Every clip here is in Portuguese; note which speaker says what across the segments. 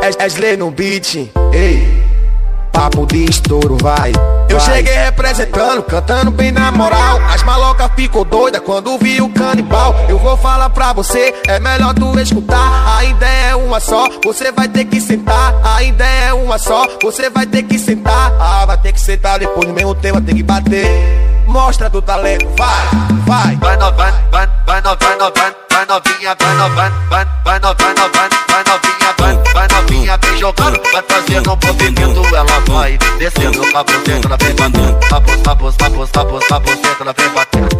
Speaker 1: Wesley no beat, ei, papo de estouro, vai. Eu cheguei representando, cantando bem na moral. As malocas ficou doida quando vi o canibal. Eu vou falar pra você, é melhor tu escutar. A ideia é uma só, você vai ter que sentar. A ideia é uma só, você vai ter que sentar. Ah, vai ter que sentar, depois no mesmo tempo vai ter que bater. Mostra do talento, vai, vai.
Speaker 2: Vai novinha, vai novinha, vai novinha, vem jogando, vai fazendo um movimento, ela vai descendo pra você, ela vem batendo, pra você, ela vem batendo,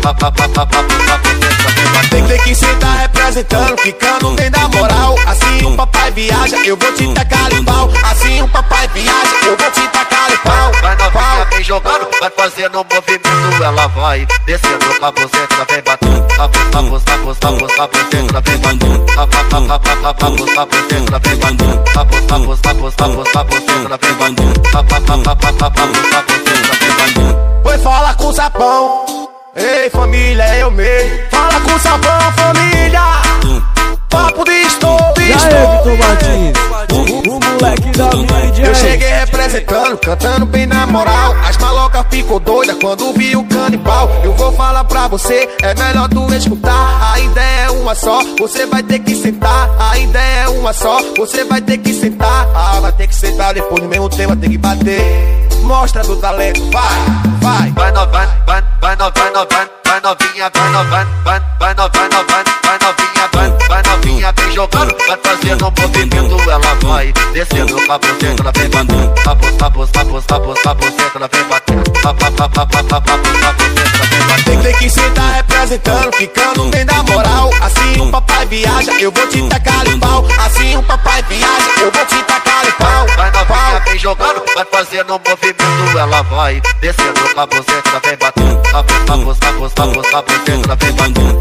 Speaker 1: tem que sentar representando, ficando bem da moral. Assim o papai viaja, eu vou te tacar em pau. Assim o papai viaja, eu vou te tacar em pau.
Speaker 2: Vai novinha, vem jogando, vai fazendo um movimento, ela vai descendo pra você, ela vem batendo, pra você, ela vem batendo, pra você, ela vem batendo,
Speaker 1: Foi fala com o sapão, ei família, é eu mesmo. Fala com o sapão, família. Papo de estouro.
Speaker 3: E aí, Vitor Martins, o moleque da mídia.
Speaker 1: Eu cheguei representando, cantando bem na moral. As malocas ficou doida quando vi o canibal. Eu vou falar pra você, é melhor tu escutar. A ideia é uma só, você vai ter que sentar. A ideia é uma só, você vai ter que sentar. Ah, vai ter que sentar, depois no mesmo tempo vai ter que bater. Mostra do talento, vai, vai.
Speaker 2: Vai novinha, vai novinha, vem jogando, vai fazendo um movimento, ela vai descendo pra você, ela vem batendo, pra você, ela vem batendo,
Speaker 1: tem que sentar representando, ficando bem da moral. Assim o papai viaja, eu vou te tacar em pau. Assim o papai viaja, eu vou te tacar em pau.
Speaker 2: Vai novinha, vem jogando, vai fazendo um movimento, ela vai descendo pra você, ela vem batendo, pra você, ela vem batendo, pra você, ela vem batendo,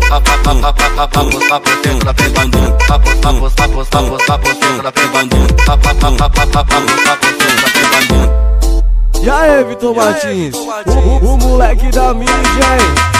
Speaker 3: E aí, Vitor Martins, o moleque da mídia, hein?